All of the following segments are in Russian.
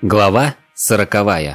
Глава 40.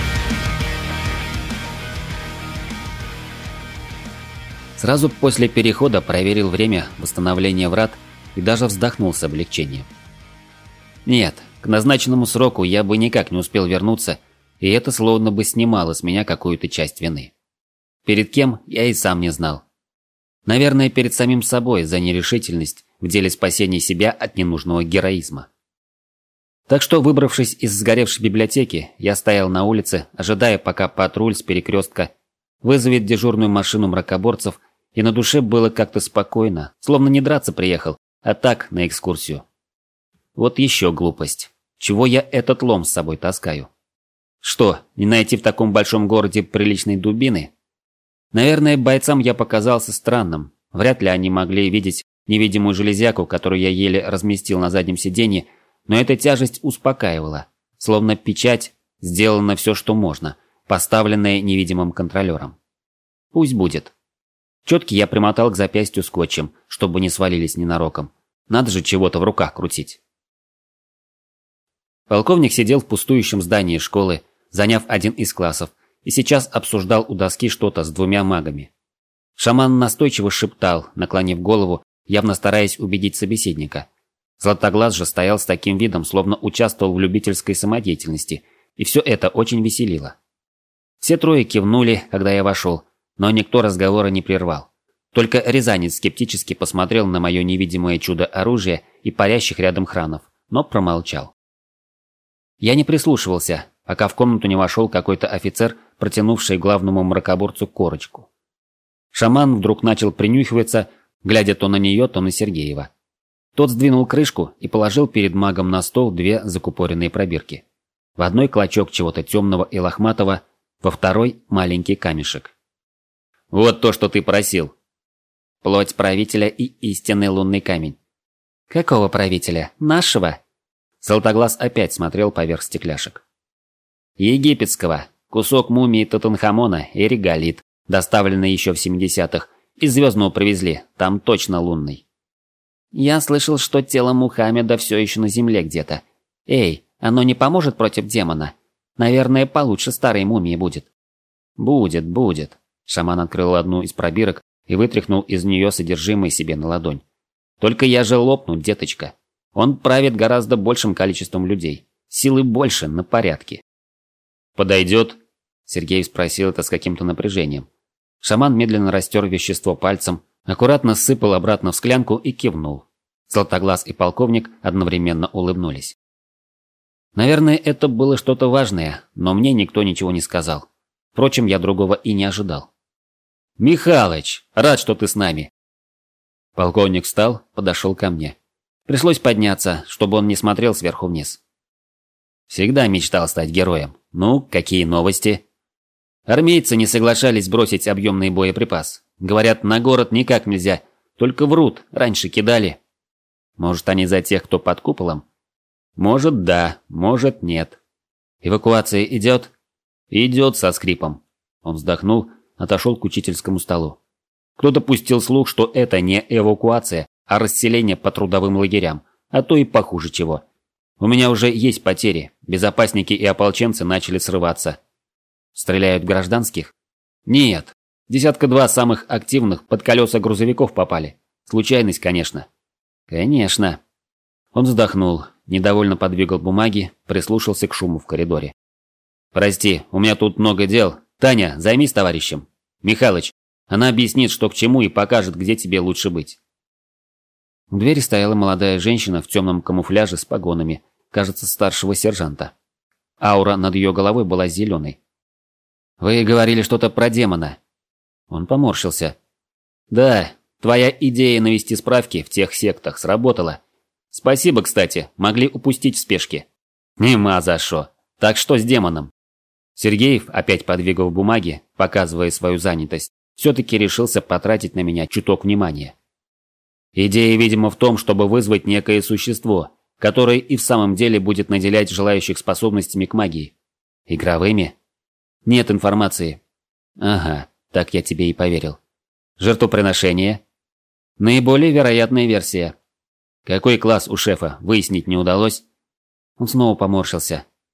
Сразу после перехода проверил время восстановления врат и даже вздохнул с облегчением. Нет, к назначенному сроку я бы никак не успел вернуться, и это словно бы снимало с меня какую-то часть вины. Перед кем, я и сам не знал. Наверное, перед самим собой за нерешительность в деле спасения себя от ненужного героизма. Так что, выбравшись из сгоревшей библиотеки, я стоял на улице, ожидая, пока патруль с перекрестка вызовет дежурную машину мракоборцев, и на душе было как-то спокойно, словно не драться приехал, а так, на экскурсию. Вот еще глупость. Чего я этот лом с собой таскаю? Что, не найти в таком большом городе приличной дубины? Наверное, бойцам я показался странным. Вряд ли они могли видеть невидимую железяку, которую я еле разместил на заднем сиденье, но эта тяжесть успокаивала, словно печать, сделано все, что можно, поставленная невидимым контролером. Пусть будет. Четки я примотал к запястью скотчем, чтобы не свалились ненароком. Надо же чего-то в руках крутить. Полковник сидел в пустующем здании школы, заняв один из классов, и сейчас обсуждал у доски что-то с двумя магами. Шаман настойчиво шептал, наклонив голову, явно стараясь убедить собеседника. Златоглаз же стоял с таким видом, словно участвовал в любительской самодеятельности, и все это очень веселило. Все трое кивнули, когда я вошел, но никто разговора не прервал. Только Рязанец скептически посмотрел на мое невидимое чудо оружия и парящих рядом хранов, но промолчал. Я не прислушивался, пока в комнату не вошел какой-то офицер, протянувший главному мракоборцу корочку. Шаман вдруг начал принюхиваться, глядя то на нее, то на Сергеева. Тот сдвинул крышку и положил перед магом на стол две закупоренные пробирки. В одной клочок чего-то темного и лохматого, во второй маленький камешек. «Вот то, что ты просил!» «Плоть правителя и истинный лунный камень». «Какого правителя? Нашего?» Златоглаз опять смотрел поверх стекляшек. «Египетского. Кусок мумии Тутанхамона и реголит, доставленный еще в 70-х. Из Звездного привезли, там точно лунный». «Я слышал, что тело Мухаммеда все еще на земле где-то. Эй, оно не поможет против демона? Наверное, получше старой мумии будет». «Будет». Шаман открыл одну из пробирок и вытряхнул из нее содержимое себе на ладонь. «Только я же лопну, деточка. Он правит гораздо большим количеством людей. Силы больше, на порядке». «Подойдет?» Сергей спросил это с каким-то напряжением. Шаман медленно растер вещество пальцем, аккуратно сыпал обратно в склянку и кивнул. Златоглаз и полковник одновременно улыбнулись. Наверное, это было что-то важное, но мне никто ничего не сказал. Впрочем, я другого и не ожидал. «Михалыч, рад, что ты с нами!» Полковник встал, подошел ко мне. Пришлось подняться, чтобы он не смотрел сверху вниз. «Всегда мечтал стать героем. Ну, какие новости?» Армейцы не соглашались бросить объемный боеприпас. Говорят, на город никак нельзя, только врут, раньше кидали. Может, они за тех, кто под куполом? Может, да, может, нет. Эвакуация идет? Идет со скрипом. Он вздохнул, отошел к учительскому столу. Кто-то пустил слух, что это не эвакуация, а расселение по трудовым лагерям, а то и похуже чего. У меня уже есть потери, безопасники и ополченцы начали срываться. Стреляют в гражданских? Нет. 1/2 самых активных под колеса грузовиков попали. Случайность, конечно. Конечно. Он вздохнул, недовольно подвигал бумаги, прислушался к шуму в коридоре. «Прости, у меня тут много дел. Таня, займись товарищем. Михалыч, она объяснит, что к чему, и покажет, где тебе лучше быть». У двери стояла молодая женщина в темном камуфляже с погонами, кажется, старшего сержанта. Аура над ее головой была зеленой. «Вы говорили что-то про демона». Он поморщился. «Да, твоя идея навести справки в тех сектах сработала. Спасибо, кстати, могли упустить в спешке». «Нема за шо. Так что с демоном?» Сергеев, опять подвигав бумаги, показывая свою занятость, все-таки решился потратить на меня чуток внимания. Идея, видимо, в том, чтобы вызвать некое существо, которое и в самом деле будет наделять желающих способностями к магии. Игровыми? Нет информации. Ага, так я тебе и поверил. Жертвоприношение? Наиболее вероятная версия. Какой класс у шефа, выяснить не удалось? Он снова поморщился.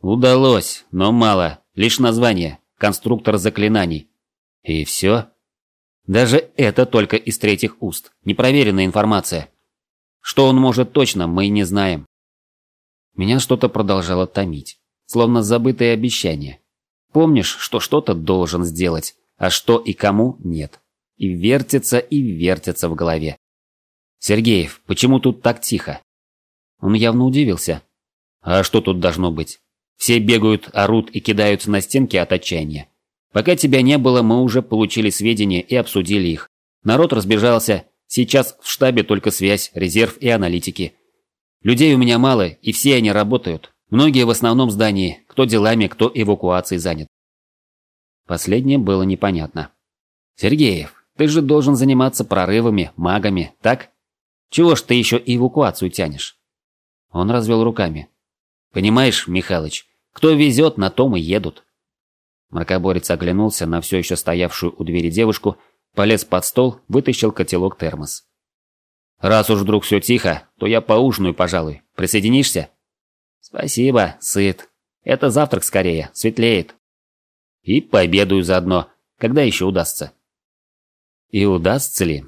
Удалось, но мало. Лишь название. Конструктор заклинаний. И все? Даже это только из третьих уст. Непроверенная информация. Что он может точно, мы не знаем. Меня что-то продолжало томить. Словно забытое обещание. Помнишь, что что-то должен сделать, а что и кому – нет. И вертится в голове. «Сергеев, почему тут так тихо?» Он явно удивился. «А что тут должно быть? Все бегают, орут и кидаются на стенки от отчаяния. Пока тебя не было, мы уже получили сведения и обсудили их. Народ разбежался. Сейчас в штабе только связь, резерв и аналитики. Людей у меня мало, и все они работают. Многие в основном здании, кто делами, кто эвакуацией занят». Последнее было непонятно. «Сергеев, ты же должен заниматься прорывами, магами, так? Чего ж ты еще и эвакуацию тянешь?» Он развел руками. «Понимаешь, Михалыч, кто везет, на том и едут». Мракоборец оглянулся на все еще стоявшую у двери девушку, полез под стол, вытащил котелок-термос. «Раз уж вдруг все тихо, то я поужинаю, пожалуй. Присоединишься?» «Спасибо, сыт. Это завтрак скорее, светлеет. И пообедаю заодно, когда еще удастся». И удастся ли?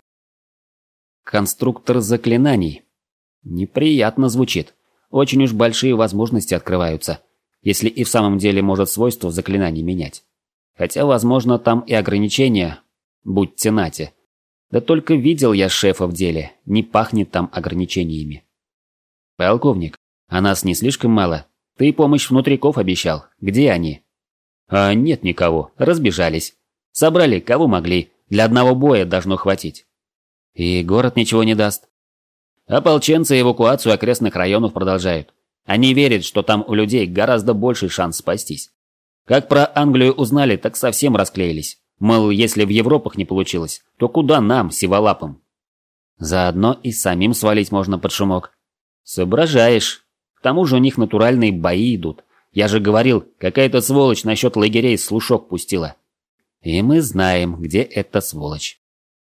Конструктор заклинаний. Неприятно звучит. Очень уж большие возможности открываются, если и в самом деле может свойства заклинаний менять. Хотя, возможно, там и ограничения, будьте нате. Да только видел я шефа в деле, не пахнет там ограничениями. «Полковник, а нас не слишком мало? Ты помощь внутриков обещал. Где они?» «А нет никого, разбежались. Собрали, кого могли. Для одного боя должно хватить». «И город ничего не даст?» «Ополченцы эвакуацию окрестных районов продолжают. Они верят, что там у людей гораздо больший шанс спастись. Как про Англию узнали, так совсем расклеились. Мол, если в Европах не получилось, то куда нам, сиволапым?» «Заодно и самим свалить можно под шумок». «Соображаешь. К тому же у них натуральные бои идут. Я же говорил, какая-то сволочь насчет лагерей слушок пустила». «И мы знаем, где эта сволочь».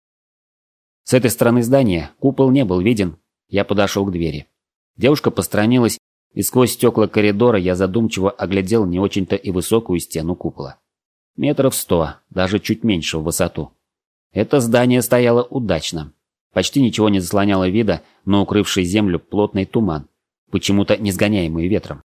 С этой стороны здания купол не был виден. Я подошел к двери. Девушка посторонилась, и сквозь стекла коридора я задумчиво оглядел не очень-то и высокую стену купола. 100 метров, даже чуть меньше в высоту. Это здание стояло удачно. Почти ничего не заслоняло вида, но укрывший землю плотный туман, почему-то не сгоняемый ветром.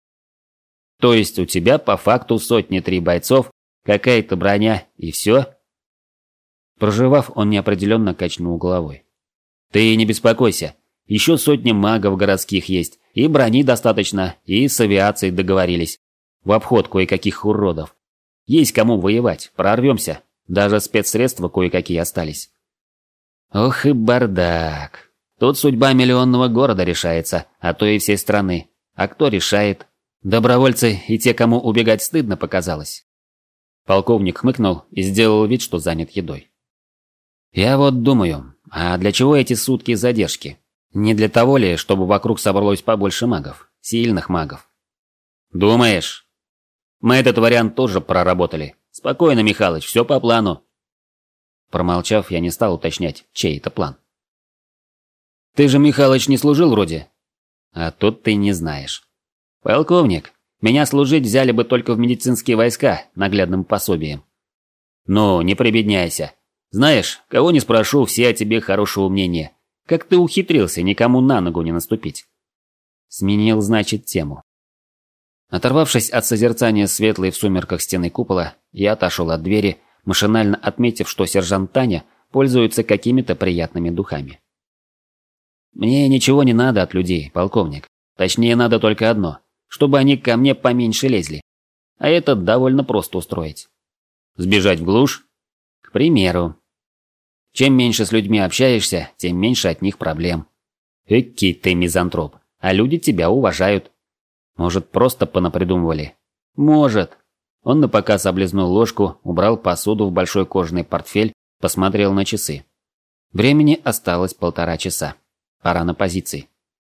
«То есть у тебя по факту 103 бойцов, какая-то броня и все?» Проживав, он неопределенно качнул головой. «Ты не беспокойся, еще 100 магов городских есть, и брони достаточно, и с авиацией договорились. В обход кое-каких уродов. Есть кому воевать, прорвемся, даже спецсредства кое-какие остались». Ох и бардак. Тут судьба миллионного города решается, а то и всей страны. А кто решает? Добровольцы и те, кому убегать стыдно показалось. Полковник хмыкнул и сделал вид, что занят едой. «Я вот думаю, а для чего эти сутки задержки? Не для того ли, чтобы вокруг собралось побольше магов? Сильных магов?» «Думаешь?» «Мы этот вариант тоже проработали. Спокойно, Михалыч, все по плану». Промолчав, я не стал уточнять, чей это план. «Ты же, Михалыч, не служил вроде?» «А тут ты не знаешь». «Полковник, меня служить взяли бы только в медицинские войска, наглядным пособием». «Ну, не прибедняйся. Знаешь, кого не спрошу, все о тебе хорошего мнения. Как ты ухитрился никому на ногу не наступить?» Сменил, значит, тему. Оторвавшись от созерцания светлой в сумерках стены купола, я отошел от двери, машинально отметив, что сержант Таня пользуется какими-то приятными духами. «Мне ничего не надо от людей, полковник. Точнее, надо только одно, чтобы они ко мне поменьше лезли. А это довольно просто устроить». «Сбежать в глушь?» «К примеру. Чем меньше с людьми общаешься, тем меньше от них проблем». «Экий ты мизантроп, а люди тебя уважают». «Может, просто понапридумывали?» «Может». Он напоказ облизнул ложку, убрал посуду в большой кожаный портфель, посмотрел на часы. Времени осталось 1,5 часа. Пора на позиции.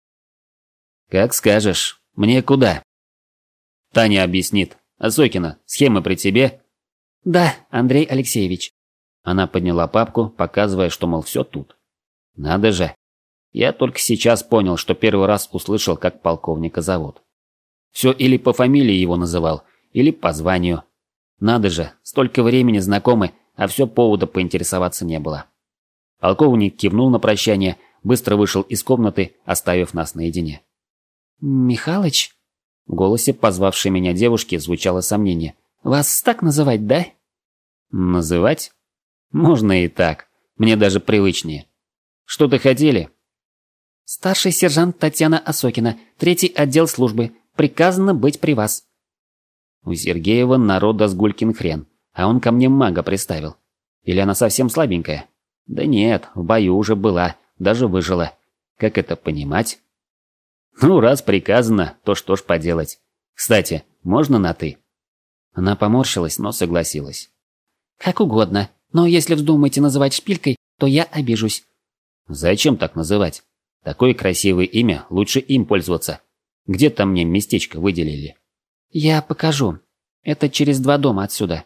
«Как скажешь. Мне куда?» «Таня объяснит. Осокина, схемы при тебе?» «Да, Андрей Алексеевич». Она подняла папку, показывая, что, мол, все тут. «Надо же. Я только сейчас понял, что первый раз услышал, как полковника зовут. Все или по фамилии его называл, или по званию. Надо же, столько времени знакомы, а все повода поинтересоваться не было. Полковник кивнул на прощание, быстро вышел из комнаты, оставив нас наедине. «Михалыч?» В голосе позвавшей меня девушки звучало сомнение. «Вас так называть, да?» «Называть? Можно и так. Мне даже привычнее. Что-то хотели?» «Старший сержант Татьяна Осокина, 3-й отдел службы. Приказано быть при вас». У Сергеева народа с гулькин хрен, а он ко мне мага приставил. Или она совсем слабенькая? Да нет, в бою уже была, даже выжила. Как это понимать? Ну, раз приказано, то что ж поделать. Кстати, можно на «ты»?» Она поморщилась, но согласилась. «Как угодно, но если вздумаете называть шпилькой, то я обижусь». «Зачем так называть? Такое красивое имя, лучше им пользоваться. Где-то мне местечко выделили». «Я покажу. Это через 2 дома отсюда».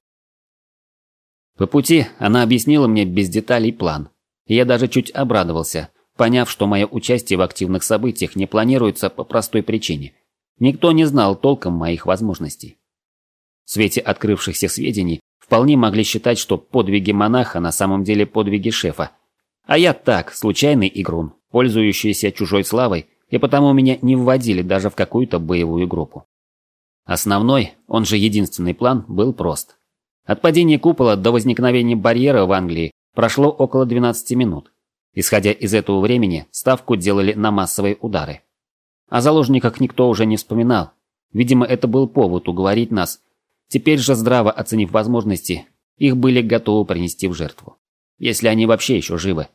По пути она объяснила мне без деталей план. И я даже чуть обрадовался, поняв, что мое участие в активных событиях не планируется по простой причине. Никто не знал толком моих возможностей. В свете открывшихся сведений вполне могли считать, что подвиги монаха на самом деле подвиги шефа. А я так, случайный игрун, пользующийся чужой славой, и потому меня не вводили даже в какую-то боевую группу. Основной, он же единственный план, был прост. От падения купола до возникновения барьера в Англии прошло около 12 минут. Исходя из этого времени, ставку делали на массовые удары. О заложниках никто уже не вспоминал. Видимо, это был повод уговорить нас. Теперь же, здраво оценив возможности, их были готовы принести в жертву. Если они вообще еще живы.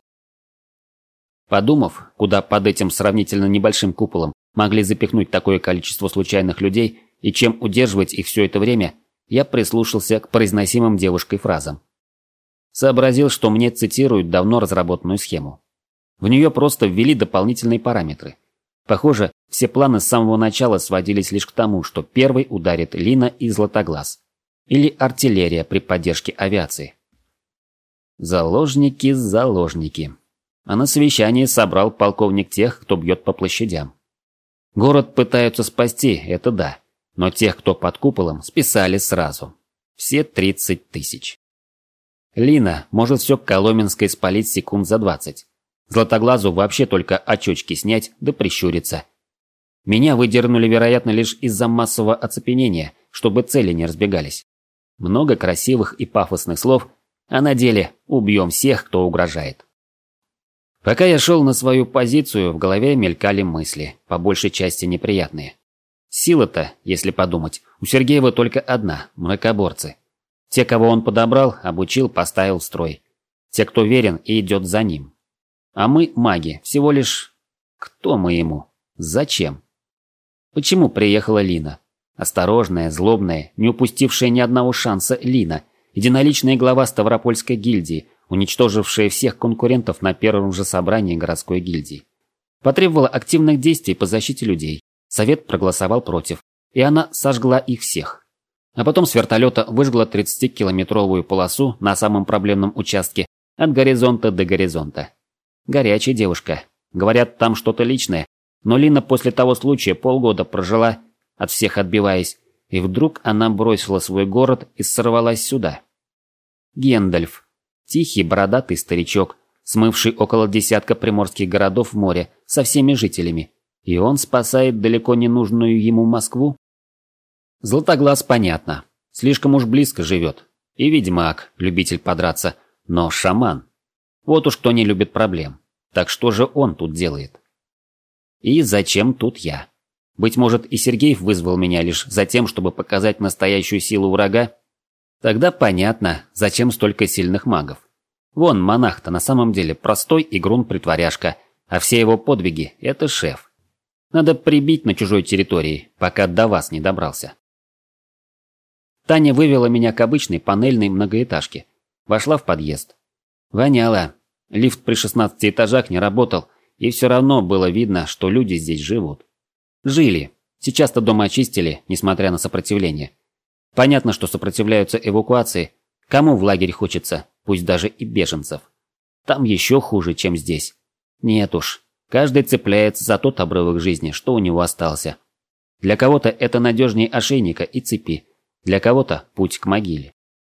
Подумав, куда под этим сравнительно небольшим куполом могли запихнуть такое количество случайных людей и чем удерживать их все это время, я прислушался к произносимым девушкой фразам. Сообразил, что мне цитируют давно разработанную схему. В нее просто ввели дополнительные параметры. Похоже, все планы с самого начала сводились лишь к тому, что первый ударит Лина и Златоглаз. Или артиллерия при поддержке авиации. Заложники. А на совещании собрал полковник тех, кто бьет по площадям. Город пытаются спасти, это да. Но тех, кто под куполом, списали сразу. Все 30 тысяч. Лина может все Коломенской спалить секунд за 20. Златоглазу вообще только очечки снять да прищуриться. Меня выдернули, вероятно, лишь из-за массового оцепенения, чтобы цели не разбегались. Много красивых и пафосных слов, а на деле убьем всех, кто угрожает. Пока я шел на свою позицию, в голове мелькали мысли, по большей части неприятные. Сила-то, если подумать, у Сергеева только одна – мракоборцы. Те, кого он подобрал, обучил, поставил в строй. Те, кто верен и идет за ним. А мы, маги, всего лишь... Кто мы ему? Зачем? Почему приехала Лина? Осторожная, злобная, не упустившая ни одного шанса Лина, единоличная глава Ставропольской гильдии, уничтожившая всех конкурентов на первом же собрании городской гильдии. Потребовала активных действий по защите людей. Совет проголосовал против, и она сожгла их всех. А потом с вертолета выжгла 30-километровую полосу на самом проблемном участке от горизонта до горизонта. Горячая девушка. Говорят, там что-то личное. Но Лина после того случая полгода прожила, от всех отбиваясь, и вдруг она бросила свой город и сорвалась сюда. Гендальф. Тихий бородатый старичок, смывший около десятка приморских городов в море со всеми жителями. И он спасает далеко не нужную ему Москву? Златоглаз понятно. Слишком уж близко живет. И ведьмак, любитель подраться. Но шаман. Вот уж кто не любит проблем. Так что же он тут делает? И зачем тут я? Быть может, и Сергеев вызвал меня лишь за тем, чтобы показать настоящую силу врага? Тогда понятно, зачем столько сильных магов. Вон, монах-то на самом деле простой игрун-притворяшка, а все его подвиги – это шеф. Надо прибить на чужой территории, пока до вас не добрался. Таня вывела меня к обычной панельной многоэтажке. Вошла в подъезд. Воняло. Лифт при 16 этажах не работал, и все равно было видно, что люди здесь живут. Жили. Сейчас-то дома очистили, несмотря на сопротивление. Понятно, что сопротивляются эвакуации. Кому в лагерь хочется, пусть даже и беженцев. Там еще хуже, чем здесь. Нет уж. Каждый цепляется за тот обрывок жизни, что у него остался. Для кого-то это надежнее ошейника и цепи, для кого-то путь к могиле.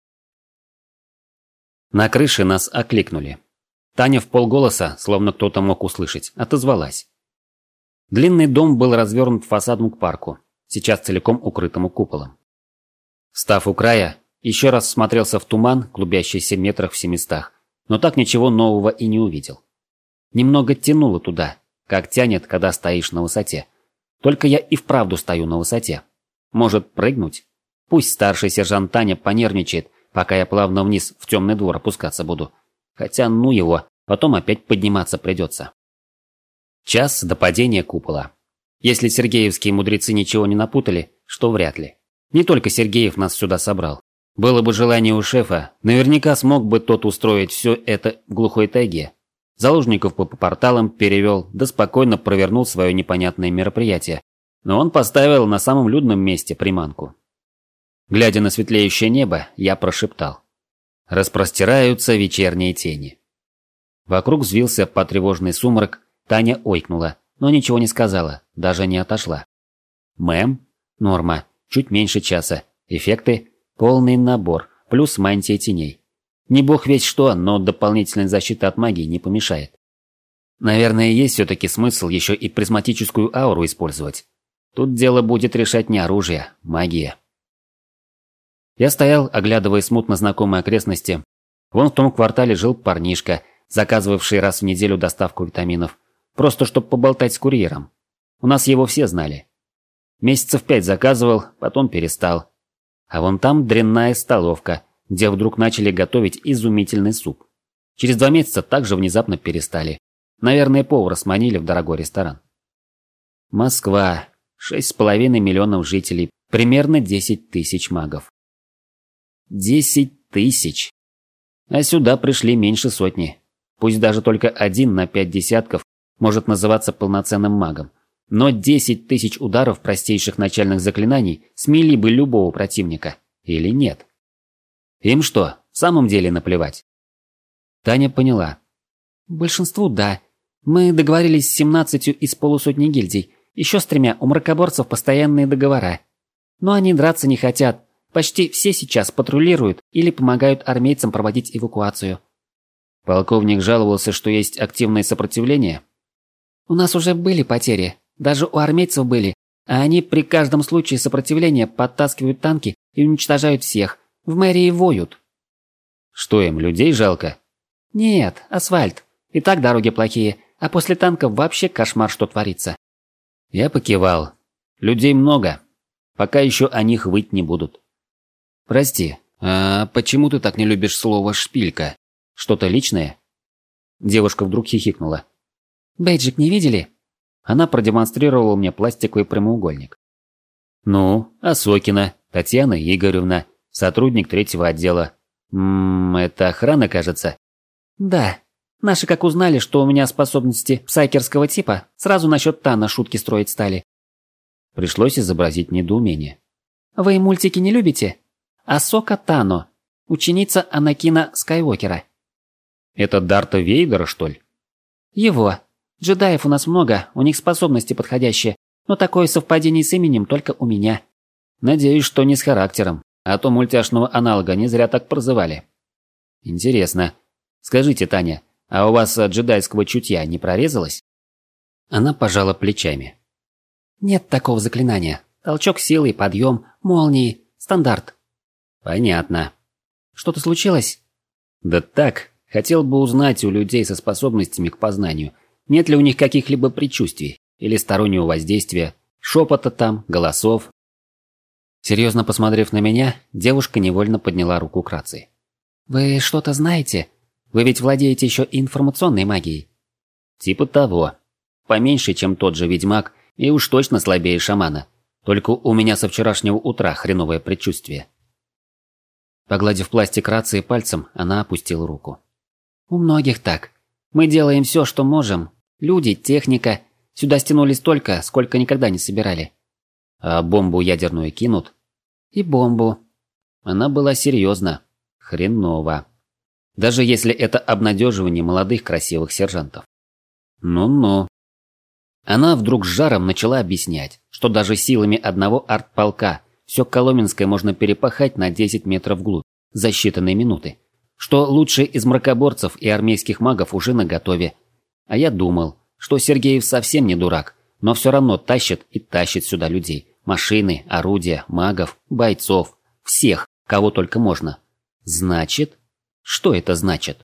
На крыше нас окликнули. Таня вполголоса, словно кто-то мог услышать, отозвалась. Длинный дом был развернут фасадом к парку, сейчас целиком укрытому куполом. Став у края, еще раз всмотрелся в туман, клубящийся метрах в 700, но так ничего нового и не увидел. Немного тянуло туда, как тянет, когда стоишь на высоте. Только я и вправду стою на высоте. Может прыгнуть? Пусть старший сержант Таня понервничает, пока я плавно вниз в темный двор опускаться буду. Хотя ну его, потом опять подниматься придется. Час до падения купола. Если сергеевские мудрецы ничего не напутали, что вряд ли. Не только Сергеев нас сюда собрал. Было бы желание у шефа, наверняка смог бы тот устроить все это в глухой тайге. Заложников по порталам перевел, да спокойно провернул свое непонятное мероприятие. Но он поставил на самом людном месте приманку. Глядя на светлеющее небо, я прошептал. Распростираются вечерние тени. Вокруг взвился потревоженный сумрак, Таня ойкнула, но ничего не сказала, даже не отошла. Мэм? Норма. Чуть меньше часа. Эффекты? Полный набор, плюс мантия теней. Не бог весть что, но дополнительная защита от магии не помешает. Наверное, есть все-таки смысл еще и призматическую ауру использовать. Тут дело будет решать не оружие, магия. Я стоял, оглядывая смутно знакомые окрестности. Вон в том квартале жил парнишка, заказывавший раз в неделю доставку витаминов. Просто чтобы поболтать с курьером. У нас его все знали. Месяцев 5 заказывал, потом перестал. А вон там дрянная столовка, где вдруг начали готовить изумительный суп. Через 2 месяца также внезапно перестали. Наверное, повара сманили в дорогой ресторан. Москва. 6,5 миллионов жителей. Примерно 10 тысяч магов. 10 тысяч. А сюда пришли меньше сотни. Пусть даже только 1 на 5 десятков может называться полноценным магом. Но 10 тысяч ударов простейших начальных заклинаний смели бы любого противника. Или нет? Им что, в самом деле наплевать? Таня поняла. Большинству да. Мы договорились с 17 из полусотни гильдий. Еще с 3 у мракоборцев постоянные договора. Но они драться не хотят. Почти все сейчас патрулируют или помогают армейцам проводить эвакуацию. Полковник жаловался, что есть активное сопротивление. У нас уже были потери. Даже у армейцев были. А они при каждом случае сопротивления подтаскивают танки и уничтожают всех. В мэрии воют. Что им, людей жалко? Нет, асфальт. И так дороги плохие. А после танков вообще кошмар, что творится. Я покивал. Людей много. Пока еще о них выть не будут. Прости, а почему ты так не любишь слово «шпилька»? Что-то личное? Девушка вдруг хихикнула. Бейджик не видели? Она продемонстрировала мне пластиковый прямоугольник. Ну, Осокина, Татьяна Игоревна, сотрудник 3-го отдела. Это охрана, кажется? Да. Наши как узнали, что у меня способности псайкерского типа, сразу насчет Тана шутки строить стали. Пришлось изобразить недоумение. Вы мультики не любите? Асока Тано, ученица Анакина Скайуокера. Это Дарта Вейдера, что ли? Его. Джедаев у нас много, у них способности подходящие, но такое совпадение с именем только у меня. Надеюсь, что не с характером, а то мультяшного аналога не зря так прозывали. Интересно. Скажите, Таня, а у вас джедайского чутья не прорезалось? Она пожала плечами. Нет такого заклинания. Толчок силы, подъем, молнии, стандарт. Понятно. Что-то случилось? Да так, хотел бы узнать у людей со способностями к познанию, нет ли у них каких-либо предчувствий или стороннего воздействия, шепота там, голосов. Серьезно посмотрев на меня, девушка невольно подняла руку к рации. Вы что-то знаете? Вы ведь владеете еще и информационной магией. Типа того. Поменьше, чем тот же ведьмак, и уж точно слабее шамана. Только у меня со вчерашнего утра хреновое предчувствие. Погладив пластик рации пальцем, она опустила руку. У многих так. Мы делаем все, что можем. Люди, техника. Сюда стянули столько, сколько никогда не собирали. А бомбу ядерную кинут? И бомбу. Она была серьезна. Хреново. Даже если это обнадеживание молодых красивых сержантов. Ну-ну. Она вдруг с жаром начала объяснять, что даже силами одного артполка все Коломенское можно перепахать на 10 метров вглубь за считанные минуты, что лучшие из мракоборцев и армейских магов уже наготове. А я думал, что Сергеев совсем не дурак, но все равно тащит и тащит сюда людей. Машины, орудия, магов, бойцов, всех, кого только можно. Значит? Что это значит?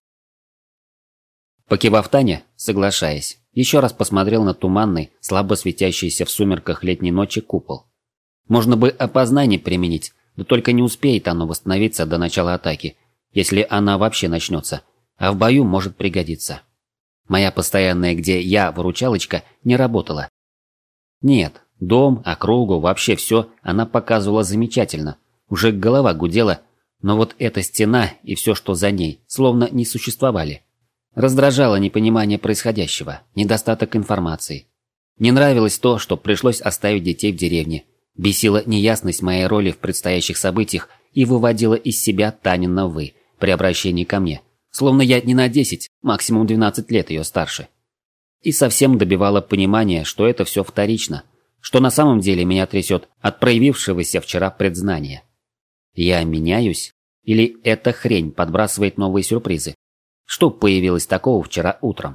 Покивав Таня, соглашаясь, еще раз посмотрел на туманный, слабо светящийся в сумерках летней ночи купол. Можно бы опознание применить, да только не успеет оно восстановиться до начала атаки, если она вообще начнется, а в бою может пригодиться. Моя постоянная «где я» выручалочка не работала. Нет, дом, округу, вообще все она показывала замечательно, уже голова гудела, но вот эта стена и все, что за ней, словно не существовали. Раздражало непонимание происходящего, недостаток информации. Не нравилось то, что пришлось оставить детей в деревне. Бесила неясность моей роли в предстоящих событиях и выводила из себя Танина «вы» при обращении ко мне, словно я не на 10, максимум 12 лет ее старше. И совсем добивало понимание, что это все вторично, что на самом деле меня трясет от проявившегося вчера предзнания. Я меняюсь? Или эта хрень подбрасывает новые сюрпризы? Что появилось такого вчера утром?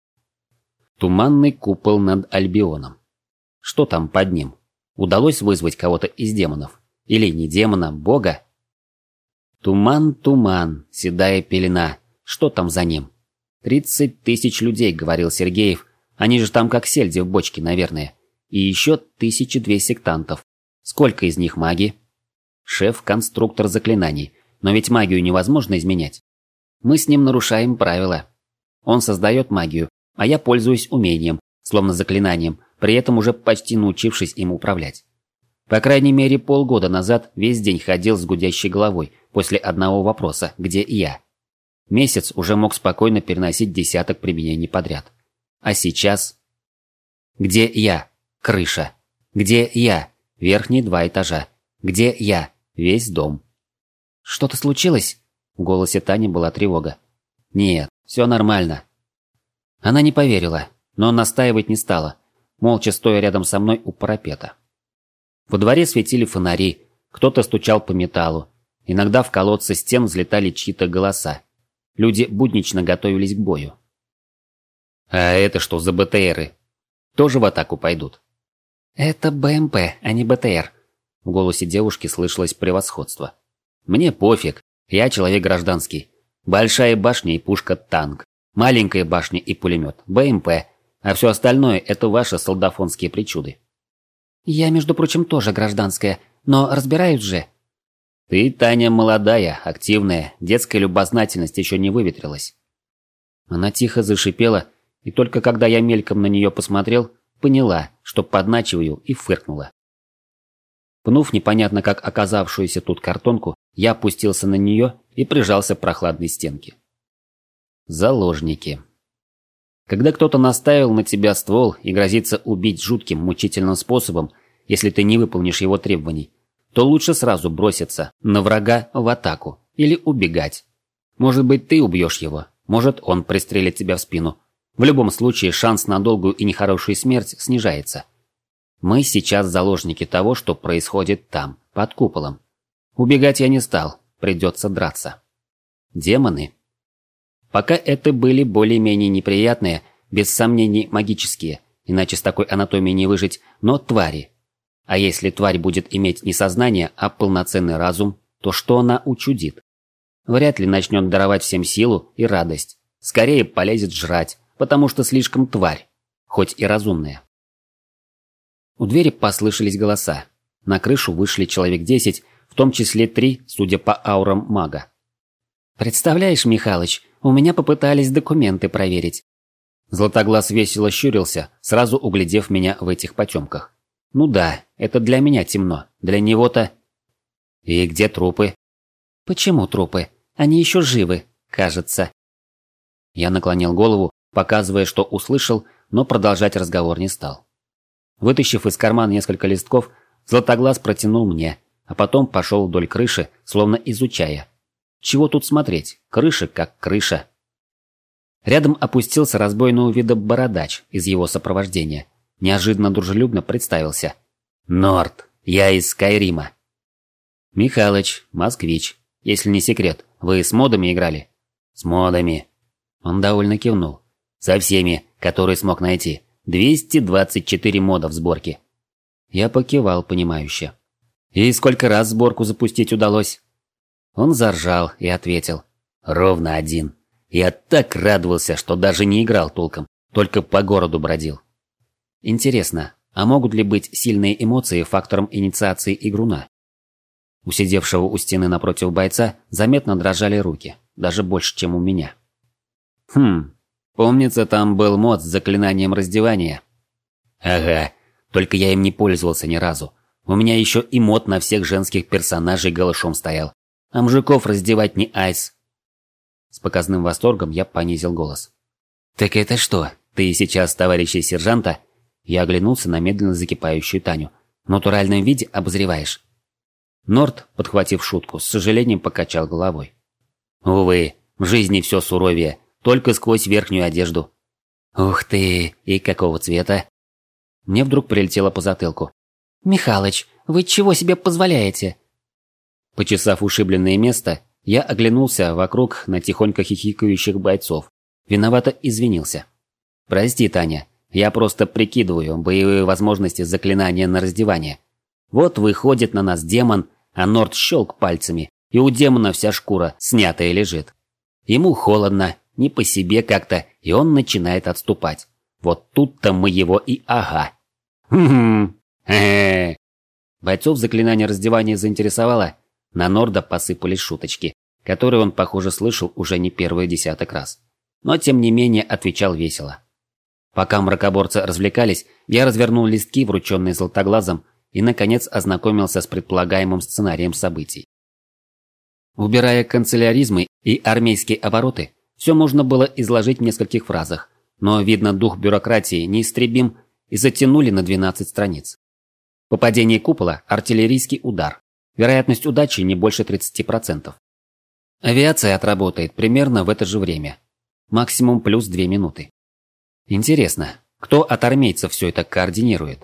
Туманный купол над Альбионом. Что там под ним? Удалось вызвать кого-то из демонов? Или не демона, бога? Туман, туман, седая пелена. Что там за ним? 30 тысяч людей, говорил Сергеев. Они же там как сельди в бочке, наверное. И еще 1200 сектантов. Сколько из них маги? Шеф – конструктор заклинаний. Но ведь магию невозможно изменять. Мы с ним нарушаем правила. Он создает магию, а я пользуюсь умением, словно заклинанием, при этом уже почти научившись им управлять. По крайней мере, полгода назад весь день ходил с гудящей головой после одного вопроса «Где я?». Месяц уже мог спокойно переносить десяток применений подряд. А сейчас? Где я? Крыша. Где я? Верхние 2 этажа. Где я? Весь дом. Что-то случилось? В голосе Тани была тревога. Нет, все нормально. Она не поверила, но настаивать не стала, молча стоя рядом со мной у парапета. Во дворе светили фонари, кто-то стучал по металлу. Иногда в колодце стен взлетали чьи-то голоса. Люди буднично готовились к бою. А это что за БТРы? Тоже в атаку пойдут? Это БМП, а не БТР. В голосе девушки слышалось превосходство. Мне пофиг. Я человек гражданский. Большая башня и пушка – танк. Маленькая башня и пулемет – БМП. А все остальное – это ваши солдафонские причуды. Я, между прочим, тоже гражданская, но разбираюсь же. Ты, Таня, молодая, активная, детская любознательность еще не выветрилась. Она тихо зашипела, и только когда я мельком на нее посмотрел, поняла, что подначиваю, и фыркнула. Пнув непонятно как оказавшуюся тут картонку, я опустился на нее и прижался к прохладной стенке. Заложники. Когда кто-то наставил на тебя ствол и грозится убить жутким, мучительным способом, если ты не выполнишь его требований, то лучше сразу броситься на врага в атаку или убегать. Может быть, ты убьешь его, может, он пристрелит тебя в спину. В любом случае, шанс на долгую и нехорошую смерть снижается. Мы сейчас заложники того, что происходит там, под куполом. Убегать я не стал, придется драться. Демоны. Пока это были более-менее неприятные, без сомнений магические, иначе с такой анатомией не выжить, но твари. А если тварь будет иметь не сознание, а полноценный разум, то что она учудит? Вряд ли начнет даровать всем силу и радость. Скорее полезет жрать, потому что слишком тварь, хоть и разумная. У двери послышались голоса. На крышу вышли человек 10, в том числе 3, судя по аурам, мага. «Представляешь, Михалыч, у меня попытались документы проверить». Златоглаз весело щурился, сразу углядев меня в этих потемках. «Ну да, это для меня темно, для него-то...» «И где трупы?» «Почему трупы? Они еще живы, кажется». Я наклонил голову, показывая, что услышал, но продолжать разговор не стал. Вытащив из кармана несколько листков, Златоглаз протянул мне, а потом пошел вдоль крыши, словно изучая. Чего тут смотреть? Крыша как крыша. Рядом опустился разбойного вида бородач из его сопровождения. Неожиданно дружелюбно представился. «Норд, я из Скайрима». «Михалыч, москвич. Если не секрет, вы с модами играли?» «С модами». Он довольно кивнул. «Со всеми, которые смог найти. 224 мода в сборке». Я покивал понимающе. «И сколько раз сборку запустить удалось?» Он заржал и ответил. «Ровно 1. Я так радовался, что даже не играл толком, только по городу бродил». Интересно, а могут ли быть сильные эмоции фактором инициации игруна? У сидевшего у стены напротив бойца заметно дрожали руки, даже больше, чем у меня. Помнится, там был мод с заклинанием раздевания. Ага, только я им не пользовался ни разу. У меня еще и мод на всех женских персонажей голышом стоял. А мужиков раздевать не айс. С показным восторгом я понизил голос. «Так это что, ты сейчас товарища сержанта?» Я оглянулся на медленно закипающую Таню. «В натуральном виде обозреваешь?» Норд, подхватив шутку, с сожалением покачал головой. «Увы, в жизни все суровее, только сквозь верхнюю одежду». «Ух ты, и какого цвета?» Мне вдруг прилетело по затылку. «Михалыч, вы чего себе позволяете?» Почесав ушибленное место, я оглянулся вокруг на тихонько хихикающих бойцов. Виновато извинился. «Прости, Таня, я просто прикидываю боевые возможности заклинания на раздевание. Вот выходит на нас демон, а Норд щелк пальцами, и у демона вся шкура снятая лежит. Ему холодно, не по себе как-то, и он начинает отступать. Вот тут-то мы его и ага». Бойцов заклинание раздевания заинтересовало. На Норда посыпались шуточки, которые он, похоже, слышал уже не первый десяток раз. Но, тем не менее, отвечал весело. Пока мракоборцы развлекались, я развернул листки, врученные Златоглазом, и, наконец, ознакомился с предполагаемым сценарием событий. Убирая канцеляризмы и армейские обороты, все можно было изложить в нескольких фразах, но, видно, дух бюрократии неистребим, и затянули на 12 страниц. Попадение купола – артиллерийский удар. Вероятность удачи не больше 30%. Авиация отработает примерно в это же время. Максимум плюс 2 минуты. Интересно, кто от армейцев все это координирует?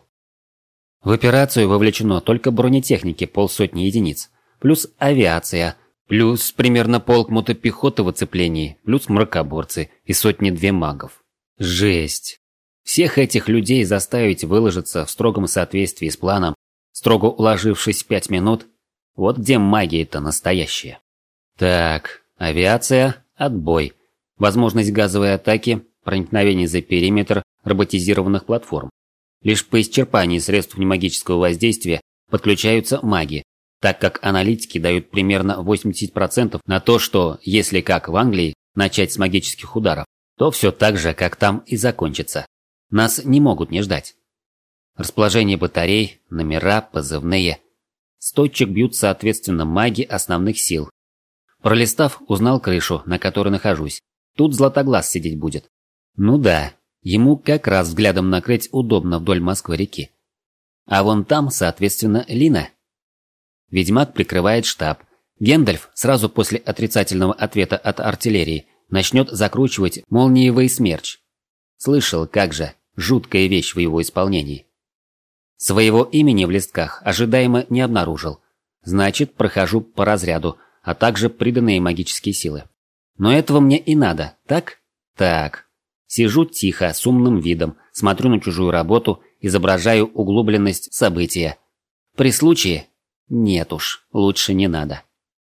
В операцию вовлечено только бронетехники 50 единиц, плюс авиация, плюс примерно полк мотопехоты в оцеплении, плюс мракоборцы и 100-2 магов. Жесть! Всех этих людей заставить выложиться в строгом соответствии с планом, строго уложившись в 5 минут, вот где магия-то настоящая. Так, авиация, отбой. Возможность газовой атаки, проникновение за периметр роботизированных платформ. Лишь по исчерпании средств немагического воздействия подключаются маги, так как аналитики дают примерно 80% на то, что, если как в Англии, начать с магических ударов, то все так же, как там и закончится. Нас не могут не ждать. Расположение батарей, номера, позывные. С точек бьют соответственно маги основных сил. Пролистав, узнал крышу, на которой нахожусь. Тут Златоглаз сидеть будет. Ну да, ему как раз взглядом накрыть удобно вдоль Москвы-реки. А вон там, соответственно, Лина. Ведьмак прикрывает штаб. Гендальф сразу после отрицательного ответа от артиллерии начнет закручивать молниевый смерч. Слышал, как же, жуткая вещь в его исполнении. Своего имени в листках ожидаемо не обнаружил. Значит, прохожу по разряду, а также приданные магические силы. Но этого мне и надо, так? Так. Сижу тихо, с умным видом, смотрю на чужую работу, изображаю углубленность события. При случае? Нет уж, лучше не надо.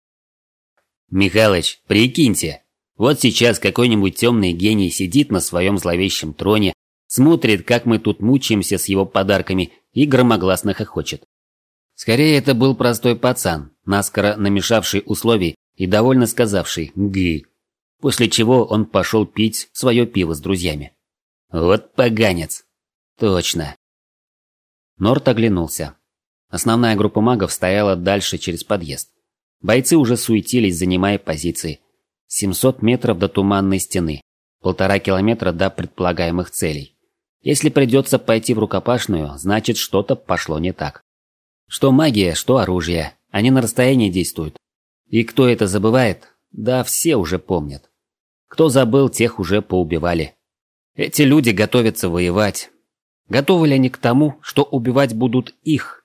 Михалыч, прикиньте, вот сейчас какой-нибудь темный гений сидит на своем зловещем троне, смотрит, как мы тут мучаемся с его подарками и громогласно хохочет. Скорее, это был простой пацан, наскоро намешавший условий и довольно сказавший «гы», после чего он пошел пить свое пиво с друзьями. Вот поганец. Точно. Норд оглянулся. Основная группа магов стояла дальше через подъезд. Бойцы уже суетились, занимая позиции. 700 метров до туманной стены, 1,5 километра до предполагаемых целей. Если придется пойти в рукопашную, значит, что-то пошло не так. Что магия, что оружие, они на расстоянии действуют. И кто это забывает, да все уже помнят. Кто забыл, тех уже поубивали. Эти люди готовятся воевать. Готовы ли они к тому, что убивать будут их?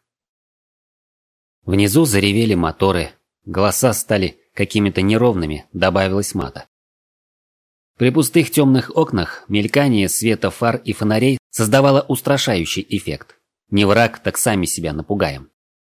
Внизу заревели моторы, голоса стали какими-то неровными, добавилось мата. При пустых темных окнах мелькание света фар и фонарей создавало устрашающий эффект. Не враг, так сами себя напугаем.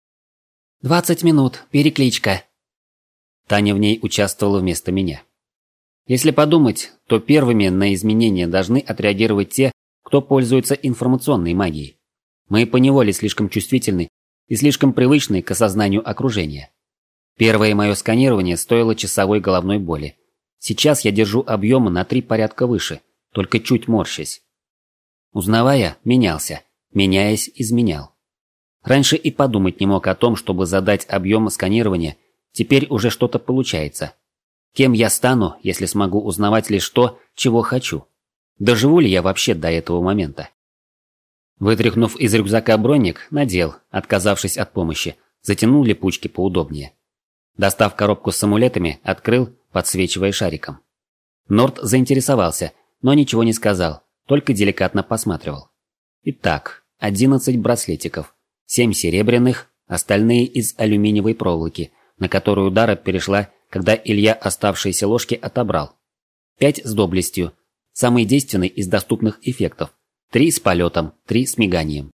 20 минут, перекличка. Таня в ней участвовала вместо меня. Если подумать, то первыми на изменения должны отреагировать те, кто пользуется информационной магией. Мы поневоле слишком чувствительны и слишком привычны к осознанию окружения. Первое мое сканирование стоило часовой головной боли. Сейчас я держу объемы на 3 порядка выше, только чуть морщась. Узнавая, менялся, меняясь, изменял. Раньше и подумать не мог о том, чтобы задать объем сканирования, теперь уже что-то получается. Кем я стану, если смогу узнавать лишь то, чего хочу? Доживу ли я вообще до этого момента? Вытряхнув из рюкзака броник, надел, отказавшись от помощи, затянул липучки поудобнее. Достав коробку с амулетами, открыл, подсвечивая шариком. Норд заинтересовался, но ничего не сказал, только деликатно посматривал. Итак, 11 браслетиков, 7 серебряных, остальные из алюминиевой проволоки, на которую Дара перешла, когда Илья оставшиеся ложки отобрал. 5 с доблестью, самый действенный из доступных эффектов. 3 с полетом, 3 с миганием.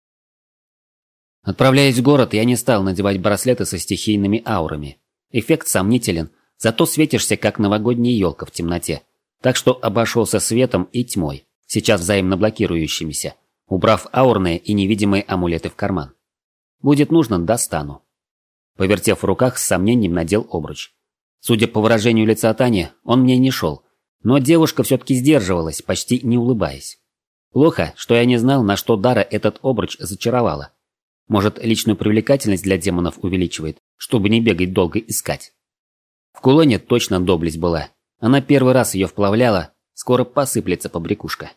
Отправляясь в город, я не стал надевать браслеты со стихийными аурами. Эффект сомнителен, зато светишься, как новогодняя елка в темноте. Так что обошелся светом и тьмой, сейчас взаимно блокирующимися, убрав аурные и невидимые амулеты в карман. Будет нужно, достану. Повертев в руках, с сомнением надел обруч. Судя по выражению лица Тани, он мне не шел, но девушка все-таки сдерживалась, почти не улыбаясь. Плохо, что я не знал, на что Дара этот обруч зачаровала. Может, личную привлекательность для демонов увеличивает, чтобы не бегать долго искать. В кулоне точно доблесть была. Она первый раз ее вплавляла, скоро посыплется побрякушка.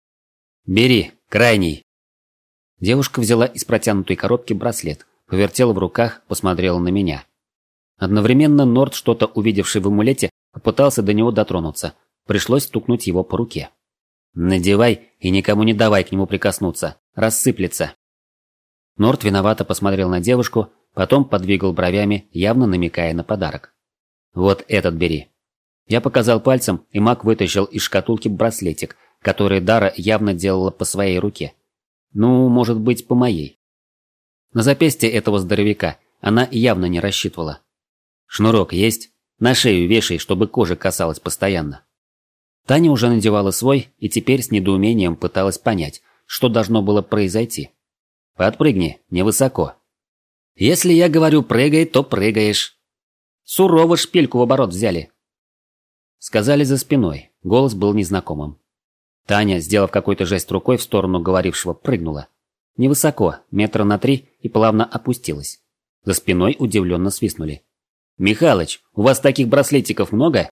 «Бери, крайний!» Девушка взяла из протянутой коробки браслет, повертела в руках, посмотрела на меня. Одновременно Норд, что-то увидевший в амулете, попытался до него дотронуться. Пришлось стукнуть его по руке. «Надевай и никому не давай к нему прикоснуться. Рассыплется». Норд виновато посмотрел на девушку, потом подвигал бровями, явно намекая на подарок. «Вот этот бери». Я показал пальцем, и маг вытащил из шкатулки браслетик, который Дара явно делала по своей руке. Ну, может быть, по моей. На запястье этого здоровяка она явно не рассчитывала. «Шнурок есть? На шею вешай, чтобы кожа касалась постоянно». Таня уже надевала свой и теперь с недоумением пыталась понять, что должно было произойти. «Подпрыгни, невысоко». «Если я говорю прыгай, то прыгаешь». «Сурово шпильку в оборот взяли». Сказали за спиной, голос был незнакомым. Таня, сделав какой-то жест рукой в сторону говорившего, прыгнула. Невысоко, 3 метра и плавно опустилась. За спиной удивленно свистнули. «Михалыч, у вас таких браслетиков много?»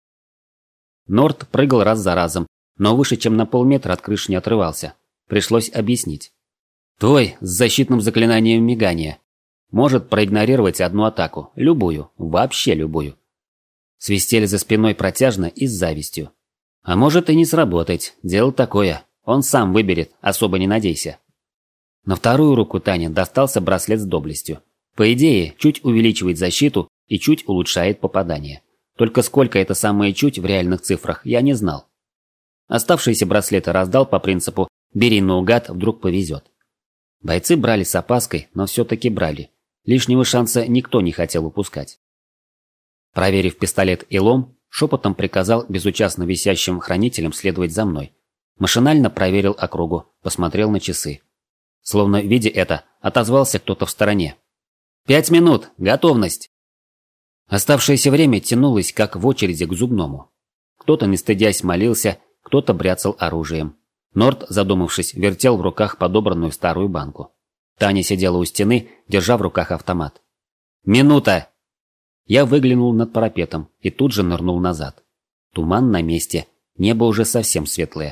Норд прыгал раз за разом, но выше, чем на полметра от крыши не отрывался. Пришлось объяснить. «Твой с защитным заклинанием мигания. Может проигнорировать одну атаку, любую, вообще любую». Свистели за спиной протяжно и с завистью. «А может и не сработать, дело такое, он сам выберет, особо не надейся». На вторую руку Тане достался браслет с доблестью. По идее, чуть увеличивает защиту и чуть улучшает попадание. Только сколько это самое чуть в реальных цифрах, я не знал. Оставшиеся браслеты раздал по принципу «бери наугад, вдруг повезет». Бойцы брали с опаской, но все-таки брали. Лишнего шанса никто не хотел упускать. Проверив пистолет и лом, шепотом приказал безучастно висящим хранителям следовать за мной. Машинально проверил округу, посмотрел на часы. Словно видя это, отозвался кто-то в стороне. 5 минут! Готовность!» Оставшееся время тянулось, как в очереди к зубному. Кто-то, не стыдясь, молился, кто-то бряцал оружием. Норд, задумавшись, вертел в руках подобранную старую банку. Таня сидела у стены, держа в руках автомат. «Минута!» Я выглянул над парапетом и тут же нырнул назад. Туман на месте, небо уже совсем светлое.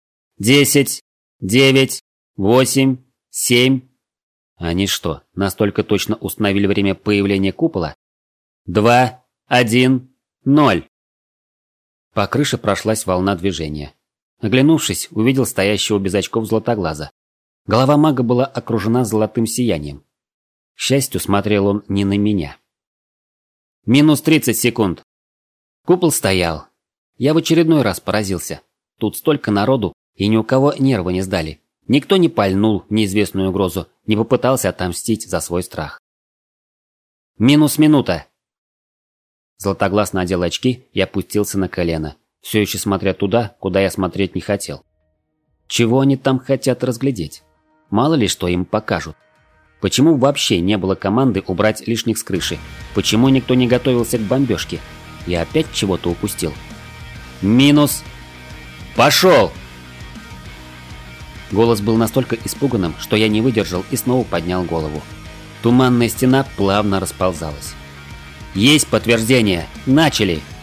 10, 9, 8, 7. Они что, настолько точно установили время появления купола? 2, 1, 0. По крыше прошлась волна движения. Оглянувшись, увидел стоящего без очков Златоглаза. Голова мага была окружена золотым сиянием. К счастью, смотрел он не на меня. Минус 30 секунд. Купол стоял. Я в очередной раз поразился. Тут столько народу, и ни у кого нервы не сдали. Никто не пальнул в неизвестную угрозу, не попытался отомстить за свой страх. Минус минута. Златоглаз надел очки и опустился на колено, все еще смотря туда, куда я смотреть не хотел. Чего они там хотят разглядеть? Мало ли что им покажут. Почему вообще не было команды убрать лишних с крыши? Почему никто не готовился к бомбежке? Я опять чего-то упустил. Минус. Пошел! Голос был настолько испуганным, что я не выдержал и снова поднял голову. Туманная стена плавно расползалась. Есть подтверждение. Начали!